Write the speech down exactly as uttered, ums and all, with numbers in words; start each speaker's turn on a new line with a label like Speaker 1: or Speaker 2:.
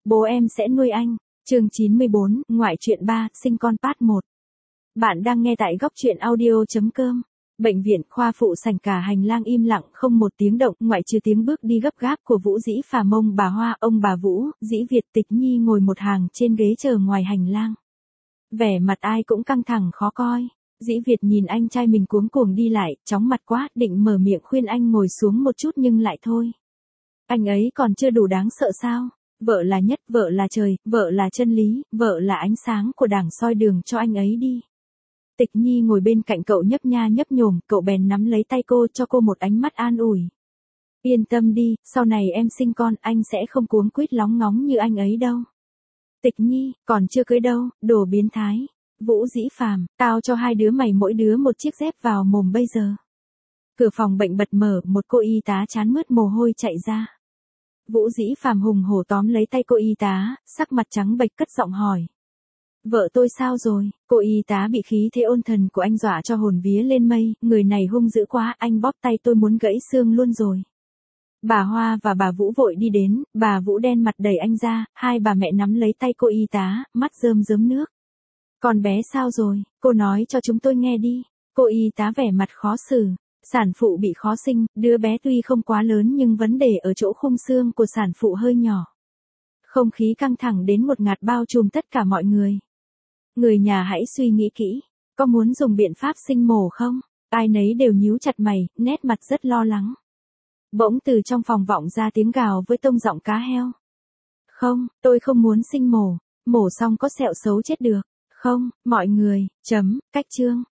Speaker 1: Bố em sẽ nuôi anh. Chương chín mươi bốn, ngoại truyện ba, sinh con part một. Bạn đang nghe tại góc truyện audio chấm com. Bệnh viện khoa phụ sảnh, cả hành lang im lặng không một tiếng động, ngoại trừ tiếng bước đi gấp gáp của Vũ Dĩ Phàm, ông bà Hoa, ông bà Vũ, Dĩ Việt, Tịch Nhi ngồi một hàng trên ghế chờ ngoài hành lang. Vẻ mặt ai cũng căng thẳng khó coi. Dĩ Việt nhìn anh trai mình cuống cuồng đi lại, chóng mặt quá, định mở miệng khuyên anh ngồi xuống một chút nhưng lại thôi. Anh ấy còn chưa đủ đáng sợ sao? Vợ là nhất, vợ là trời, vợ là chân lý, vợ là ánh sáng của Đảng, soi đường cho anh ấy đi. Tịch Nhi ngồi bên cạnh cậu nhấp nha nhấp nhổm, cậu bèn nắm lấy tay cô, cho cô một ánh mắt an ủi. Yên tâm đi, sau này em sinh con, anh sẽ không cuống quýt lóng ngóng như anh ấy đâu. Tịch Nhi, còn chưa cưới đâu, đồ biến thái. Vũ Dĩ Phàm, tao cho hai đứa mày mỗi đứa một chiếc dép vào mồm bây giờ. Cửa phòng bệnh bật mở, một cô y tá trán mướt mồ hôi chạy ra. Vũ Dĩ Phàm hùng hổ tóm lấy tay cô y tá, sắc mặt trắng bệch cất giọng hỏi. Vợ tôi sao rồi? Cô y tá bị khí thế ôn thần của anh dọa cho hồn vía lên mây, người này hung dữ quá, anh bóp tay tôi muốn gãy xương luôn rồi. Bà Hoa và bà Vũ vội đi đến, bà Vũ đen mặt đẩy anh ra, hai bà mẹ nắm lấy tay cô y tá, mắt rơm rớm nước. Con bé sao rồi? Cô nói cho chúng tôi nghe đi. Cô y tá vẻ mặt khó xử. Sản phụ bị khó sinh, đứa bé tuy không quá lớn nhưng vấn đề ở chỗ khung xương của sản phụ hơi nhỏ. Không khí căng thẳng đến ngột ngạt bao trùm tất cả mọi người. Người nhà hãy suy nghĩ kỹ, có muốn dùng biện pháp sinh mổ không? Ai nấy đều nhíu chặt mày, nét mặt rất lo lắng. Bỗng từ trong phòng vọng ra tiếng gào với tông giọng cá heo. Không, tôi không muốn sinh mổ, mổ xong có sẹo xấu chết được. Không, mọi người, chấm, cách chương.